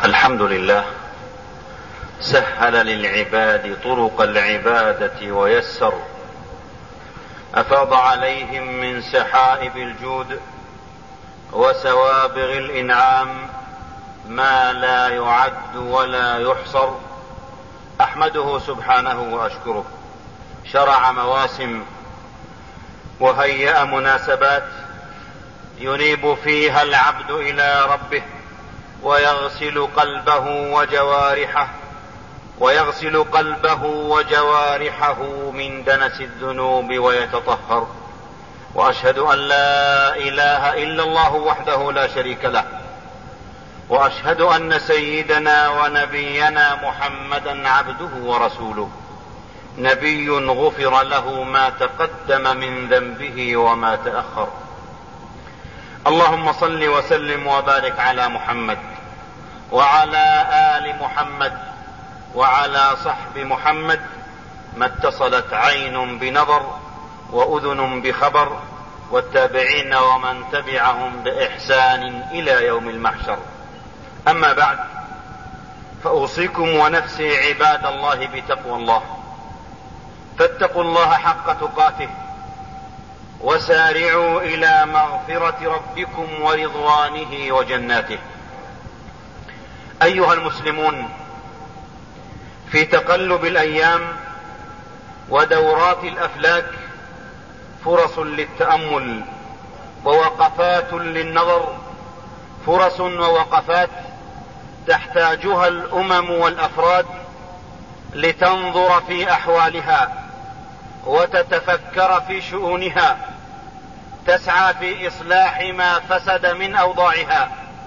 الحمد لله سهل للعباد طرق العبادة ويسر، أفاض عليهم من سحائب الجود وسوابغ الإنعام ما لا يعد ولا يحصر. أحمده سبحانه وأشكره، شرع مواسم وهيأ مناسبات ينيب فيها العبد إلى ربه ويغسل قلبه وجوارحه من دنس الذنوب ويتطهر. وأشهد أن لا إله إلا الله وحده لا شريك له، وأشهد أن سيدنا ونبينا محمدا عبده ورسوله، نبي غفر له ما تقدم من ذنبه وما تأخر. اللهم صل وسلم وبارك على محمد وعلى آل محمد وعلى صحب محمد، ما اتصلت عين بنظر وأذن بخبر، والتابعين ومن تبعهم بإحسان إلى يوم المحشر. أما بعد، فأوصيكم ونفسي عباد الله بتقوى الله، فاتقوا الله حق تقاته وسارعوا إلى مغفرة ربكم ورضوانه وجناته. أيها المسلمون، في تقلب الأيام ودورات الأفلاك فرص للتأمل ووقفات للنظر، فرص ووقفات تحتاجها الأمم والأفراد لتنظر في أحوالها وتتفكر في شؤونها، تسعى في إصلاح ما فسد من أوضاعها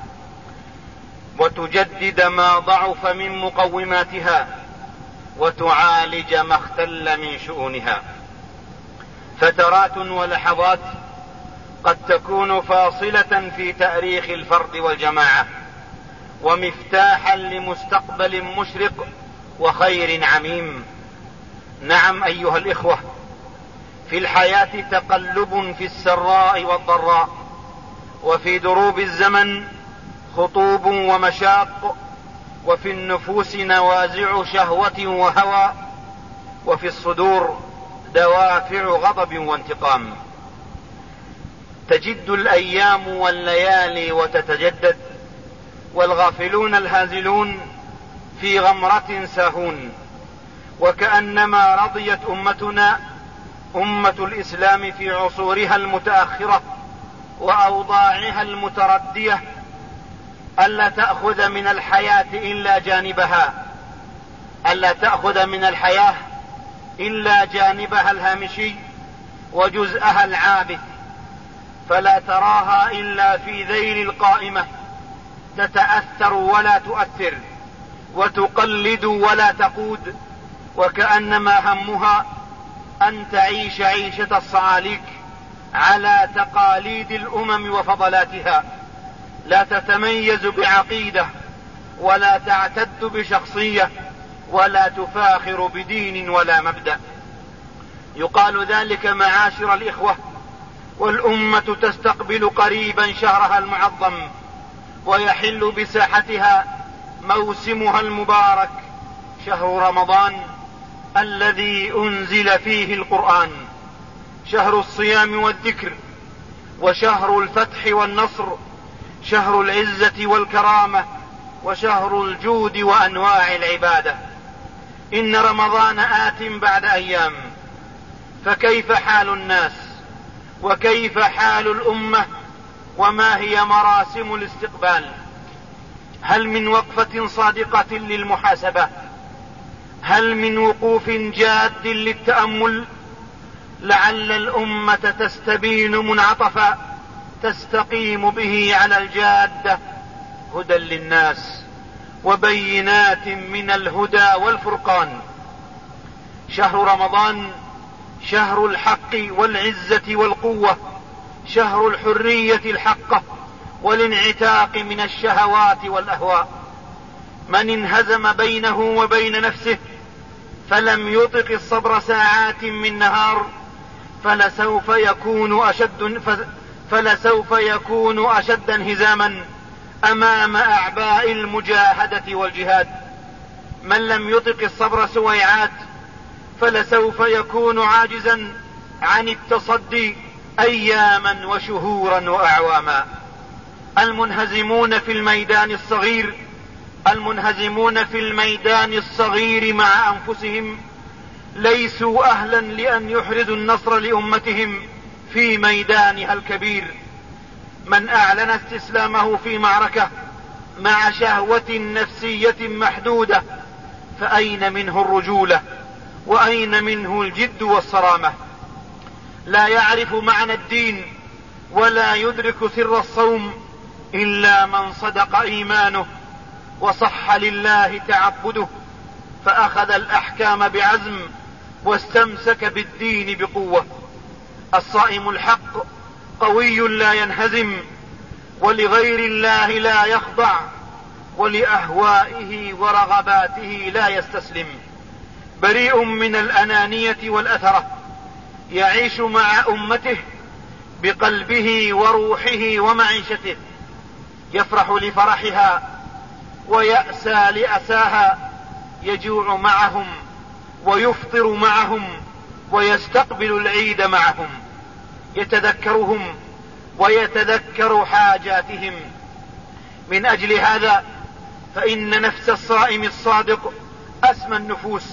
وتجدد ما ضعف من مقوماتها وتعالج ما اختل من شؤونها. فترات ولحظات قد تكون فاصلة في تاريخ الفرد والجماعة، ومفتاحا لمستقبل مشرق وخير عميم. نعم أيها الإخوة، في الحياة تقلب في السراء والضراء، وفي دروب الزمن خطوب ومشاق، وفي النفوس نوازع شهوة وهوى، وفي الصدور دوافع غضب وانتقام. تجد الأيام والليالي وتتجدد، والغافلون الهازلون في غمرة ساهون، وكأنما رضيت أمتنا أمة الإسلام في عصورها المتأخرة وأوضاعها المتردية ألا تأخذ من الحياة إلا جانبها، ألا تأخذ من الحياة إلا جانبها الهامشي وجزءها العابث، فلا تراها إلا في ذيل القائمة، تتأثر ولا تؤثر، وتقلد ولا تقود، وكأنما همها أن تعيش عيشة الصعاليك على تقاليد الأمم وفضلاتها، لا تتميز بعقيدة ولا تعتد بشخصية ولا تفاخر بدين ولا مبدأ. يقال ذلك معاشر الإخوة والأمة تستقبل قريبا شهرها المعظم، ويحل بساحتها موسمها المبارك، شهر رمضان الذي أنزل فيه القرآن، شهر الصيام والذكر، وشهر الفتح والنصر، شهر العزة والكرامة، وشهر الجود وأنواع العبادة. إن رمضان آت بعد أيام، فكيف حال الناس وكيف حال الأمة وما هي مراسم الاستقبال؟ هل من وقفة صادقة للمحاسبة؟ هل من وقوف جاد للتأمل؟ لعل الأمة تستبين منعطفا تستقيم به على الجادة، هدى للناس وبينات من الهدى والفرقان. شهر رمضان شهر الحق والعزة والقوة، شهر الحرية الحقة والانعتاق من الشهوات والأهواء. من انهزم بينه وبين نفسه فلم يطق الصبر ساعات من نهار فلسوف يكون أشد انهزاما أمام أعباء المجاهدة والجهاد. من لم يطق الصبر سويعات فلسوف يكون عاجزا عن التصدي أياما وشهورا وأعواما. المنهزمون في الميدان الصغير مع أنفسهم ليسوا أهلا لأن يحرزوا النصر لأمتهم في ميدانها الكبير. من أعلن استسلامه في معركة مع شهوة نفسية محدودة فأين منه الرجولة وأين منه الجد والصرامة؟ لا يعرف معنى الدين ولا يدرك سر الصوم إلا من صدق إيمانه وصح لله تعبده، فأخذ الأحكام بعزم واستمسك بالدين بقوة. الصائم الحق قوي لا ينهزم، ولغير الله لا يخضع، ولأهوائه ورغباته لا يستسلم. بريء من الأنانية والأثرة، يعيش مع أمته بقلبه وروحه ومعيشته، يفرح لفرحها ويأسى لأساها، يجوع معهم ويفطر معهم ويستقبل العيد معهم، يتذكرهم ويتذكر حاجاتهم. من أجل هذا فإن نفس الصائم الصادق أسمى النفوس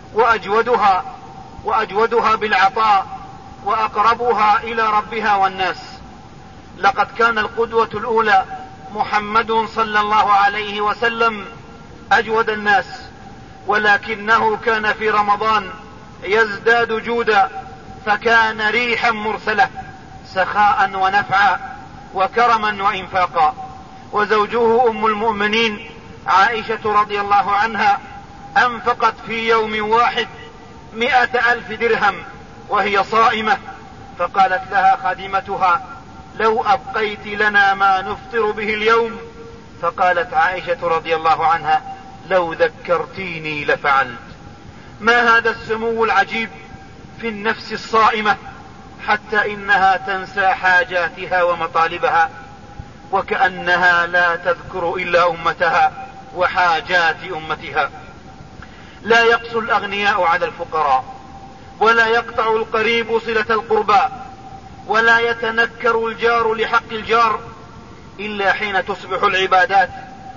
وأجودها بالعطاء وأقربها إلى ربها والناس. لقد كان القدوة الأولى محمد صلى الله عليه وسلم أجود الناس، ولكنه كان في رمضان يزداد جودا، فكان ريحا مرسلة سخاء ونفعا وكرما وإنفاقا. وزوجه أم المؤمنين عائشة رضي الله عنها أنفقت في يوم واحد 100,000 درهم وهي صائمة، فقالت لها خادمتها: لو أبقيت لنا ما نفطر به اليوم. فقالت عائشة رضي الله عنها: لو ذكرتيني لفعلت. ما هذا السمو العجيب في النفس الصائمة حتى إنها تنسى حاجاتها ومطالبها، وكأنها لا تذكر إلا أمتها وحاجات أمتها. لا يقسو الأغنياء على الفقراء، ولا يقطع القريب صلة القربى، ولا يتنكر الجار لحق الجار، إلا حين تصبح العبادات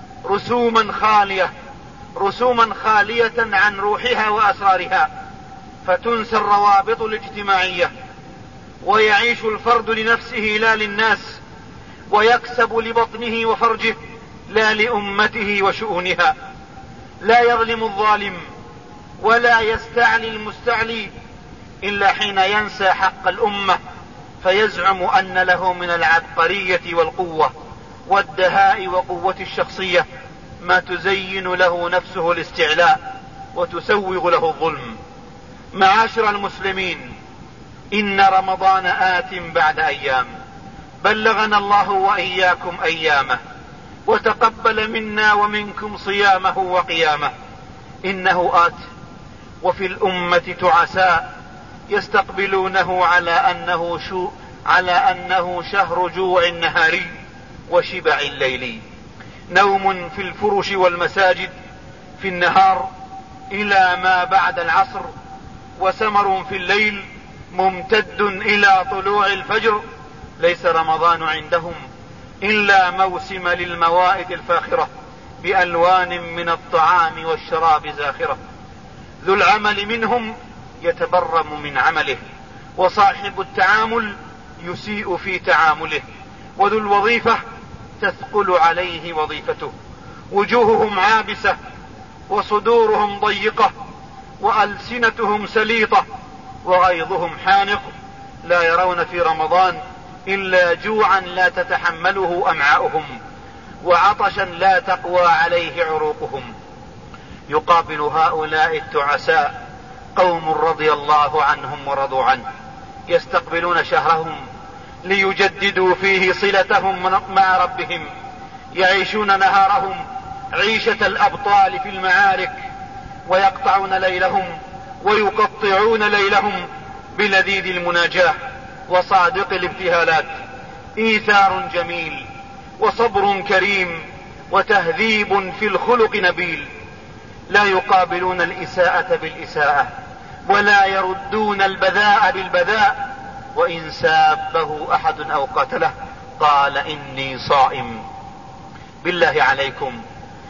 رسوما خالية عن روحها وأسرارها، فتنسى الروابط الاجتماعية، ويعيش الفرد لنفسه لا للناس، ويكسب لبطنه وفرجه لا لأمته وشؤونها. لا يظلم الظالم ولا يستعلي المستعلي إلا حين ينسى حق الأمة، فيزعم أن له من العبقرية والقوة والدهاء وقوة الشخصية ما تزين له نفسه الاستعلاء وتسوغ له الظلم. معاشر المسلمين، إن رمضان آت بعد أيام، بلغنا الله وإياكم أيامه، وتقبل منا ومنكم صيامه وقيامه. إنه آت، وفي الأمة تعساء يستقبلونه على أنه شهر جوع نهاري وشبع ليلي، نوم في الفرش والمساجد في النهار إلى ما بعد العصر، وسمر في الليل ممتد إلى طلوع الفجر. ليس رمضان عندهم إلا موسم للموائد الفاخرة بألوان من الطعام والشراب زاخرة. ذو العمل منهم يتبرم من عمله، وصاحب التعامل يسيء في تعامله، وذو الوظيفة تثقل عليه وظيفته. وجوههم عابسة وصدورهم ضيقة وألسنتهم سليطة وغيظهم حانق، لا يرون في رمضان إلا جوعا لا تتحمله أمعاؤهم، وعطشا لا تقوى عليه عروقهم. يقابل هؤلاء التعساء قوم رضي الله عنهم ورضوا عنه، يستقبلون شهرهم ليجددوا فيه صلتهم مع ربهم، يعيشون نهارهم عيشة الأبطال في المعارك، ويقطعون ليلهم ويقطعون ليلهم بلذيذ المناجاة وصادق الابتهالات. إيثار جميل وصبر كريم وتهذيب في الخلق نبيل، لا يقابلون الإساءة بالإساءة ولا يردون البذاء بالبذاء، وإن سابه أحد أو قتله قال إني صائم. بالله عليكم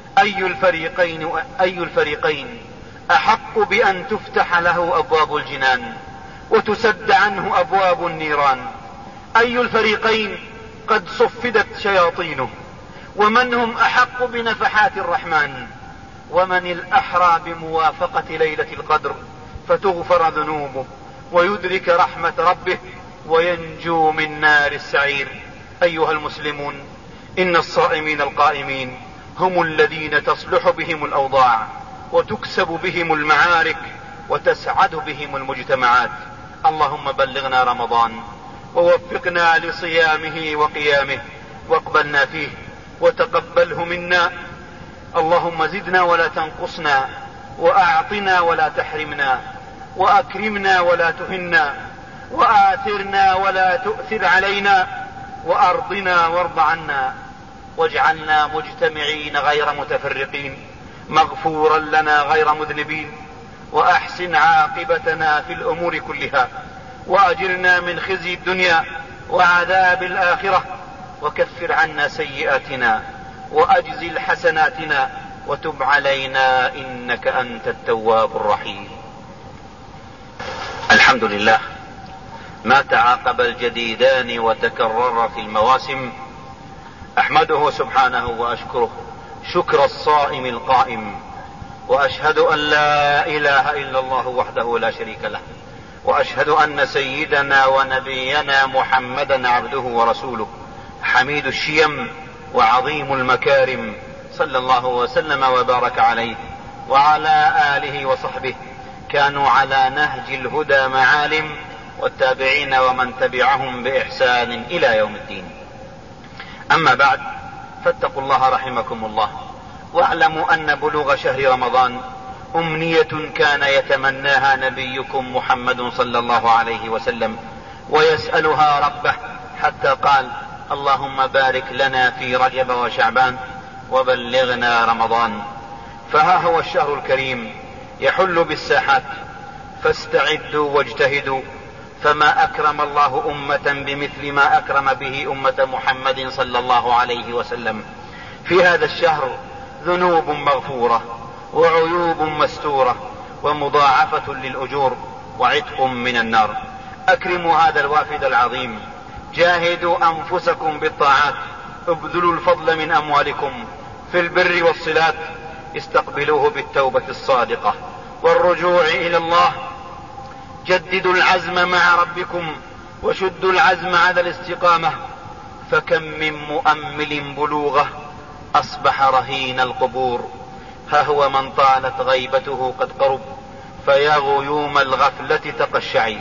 أي الفريقين أحق بأن تفتح له أبواب الجنان وتسد عنه أبواب النيران؟ أي الفريقين قد صفدت شياطينه؟ ومن هم أحق بنفحات الرحمن؟ ومن الأحرى بموافقة ليلة القدر فتغفر ذنوبه ويدرك رحمة ربه وينجو من نار السعير؟ أيها المسلمون، إن الصائمين القائمين هم الذين تصلح بهم الأوضاع وتكسب بهم المعارك وتسعد بهم المجتمعات. اللهم بلغنا رمضان ووفقنا لصيامه وقيامه واقبلنا فيه وتقبله منا. اللهم زدنا ولا تنقصنا، وأعطنا ولا تحرمنا، وأكرمنا ولا تهنا، وآثرنا ولا تؤثر علينا، وأرضنا وارض عنا، واجعلنا مجتمعين غير متفرقين، مغفورا لنا غير مذنبين، وأحسن عاقبتنا في الأمور كلها، وأجرنا من خزي الدنيا وعذاب الآخرة، وكفر عنا سيئاتنا وأجزل حسناتنا، وتب علينا إنك أنت التواب الرحيم. الحمد لله، ما تعاقب الجديدان وتكرر في المواسم، أحمده سبحانه وأشكره شكر الصائم القائم، وأشهد أن لا إله إلا الله وحده لا شريك له، وأشهد أن سيدنا ونبينا محمدا عبده ورسوله، حميد الشيم وعظيم المكارم، صلى الله وسلم وبارك عليه وعلى آله وصحبه، كانوا على نهج الهدى معالم، والتابعين ومن تبعهم بإحسان إلى يوم الدين. أما بعد، فاتقوا الله رحمكم الله، واعلموا أن بلوغ شهر رمضان أمنية كان يتمناها نبيكم محمد صلى الله عليه وسلم ويسألها ربه، حتى قال: اللهم بارك لنا في رجب وشعبان وبلغنا رمضان. فها هو الشهر الكريم يحل بالساحات، فاستعدوا واجتهدوا، فما أكرم الله أمة بمثل ما أكرم به أمة محمد صلى الله عليه وسلم. في هذا الشهر ذنوب مغفورة وعيوب مستورة ومضاعفة للأجور وعتق من النار. أكرموا هذا الوافد العظيم، جاهدوا أنفسكم بالطاعات، ابذلوا الفضل من أموالكم في البر والصلات، استقبلوه بالتوبة الصادقة والرجوع إلى الله، جددوا العزم مع ربكم وشدوا العزم على الاستقامة، فكم من مؤمل بلوغه أصبح رهين القبور. ها هو من طالت غيبته قد قرب، فيا غيوم الغفلة تقشعي،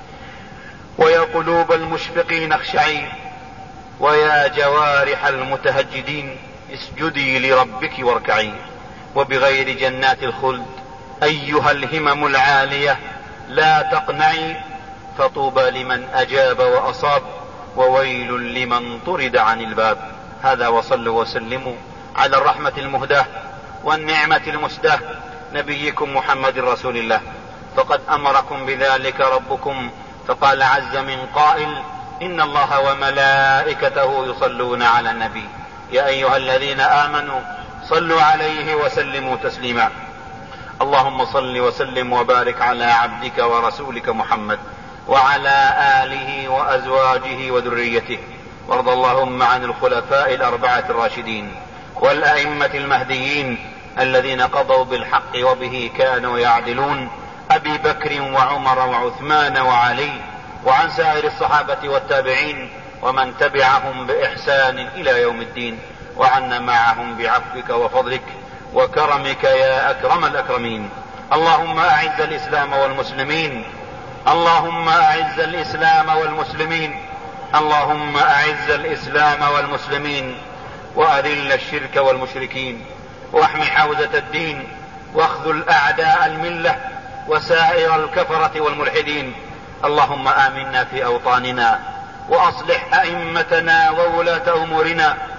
ويا قلوب المشفقين اخشعي، ويا جوارح المتهجدين اسجدي لربك واركعي. وبغير جنات الخلد أيها الهمم العالية لا تقنعي، فطوبى لمن أجاب وأصاب، وويل لمن طرد عن الباب. هذا، وصلوا وسلموا على الرحمة المهداة والنعمة المسداة، نبيكم محمد رسول الله، فقد أمركم بذلك ربكم، فقال عز من قائل: إن الله وملائكته يصلون على النبي، يا أيها الذين آمنوا صلوا عليه وسلموا تسليما. اللهم صل وسلم وبارك على عبدك ورسولك محمد وعلى آله وأزواجه وذريته، وارض اللهم عن الخلفاء الأربعة الراشدين والأئمة المهديين الذين قضوا بالحق وبه كانوا يعدلون، أبي بكر وعمر وعثمان وعلي، وعن سائر الصحابة والتابعين ومن تبعهم بإحسان إلى يوم الدين، وعنا معهم بعفوك وفضلك وكرمك يا أكرم الأكرمين. اللهم أعز الإسلام والمسلمين، اللهم أعز الإسلام والمسلمين، اللهم أعز الإسلام والمسلمين، وأذل الشرك والمشركين، واحم حوزة الدين، واخذل أعداء الملة وسائر الكفرة والملحدين. اللهم آمنا في أوطاننا، وأصلح أئمتنا وولاة أمورنا،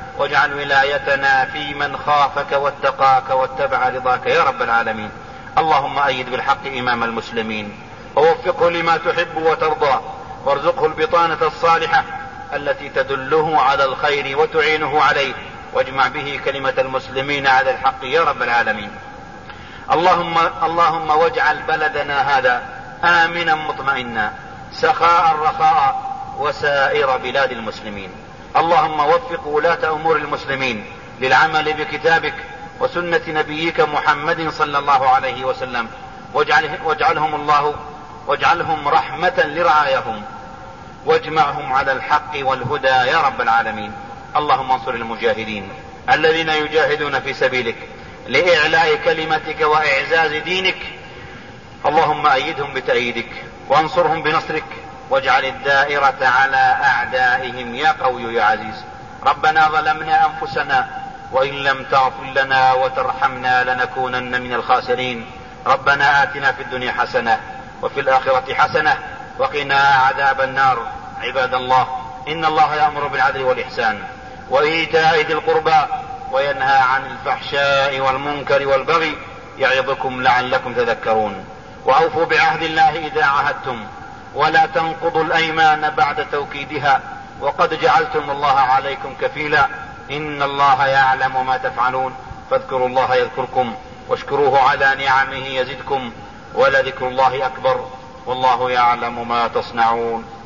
واجعل ولايتنا في من خافك واتقاك واتبع رضاك يا رب العالمين. اللهم أيد بالحق إمام المسلمين ووفقه لما تحب وترضى، وارزقه البطانة الصالحة التي تدله على الخير وتعينه عليه، واجمع به كلمة المسلمين على الحق يا رب العالمين. اللهم واجعل بلدنا هذا آمنا مطمئنا سخاء رخاء وسائر بلاد المسلمين. اللهم وفق ولاة أمور المسلمين للعمل بكتابك وسنة نبيك محمد صلى الله عليه وسلم، واجعلهم رحمة لرعايهم، واجمعهم على الحق والهدى يا رب العالمين. اللهم انصر المجاهدين الذين يجاهدون في سبيلك لإعلاء كلمتك وإعزاز دينك. اللهم أيدهم بتأييدك وانصرهم بنصرك، واجعل الدائرة على أعدائهم يا قوي يا عزيز. ربنا ظلمنا أنفسنا وإن لم تغفر لنا وترحمنا لنكونن من الخاسرين. ربنا آتنا في الدنيا حسنة وفي الآخرة حسنة وقنا عذاب النار. عباد الله، إن الله يأمر بالعدل والإحسان وإيتاء ذي القربى وينهى عن الفحشاء والمنكر والبغي يعظكم لعلكم تذكرون. وأوفوا بعهد الله إذا عاهدتم، ولا تنقضوا الأيمان بعد توكيدها، وقد جعلتم الله عليكم كفيلا. إن الله يعلم ما تفعلون، فاذكروا الله يذكركم واشكروه على نعمه يزدكم، ولذكر الله أكبر، والله يعلم ما تصنعون.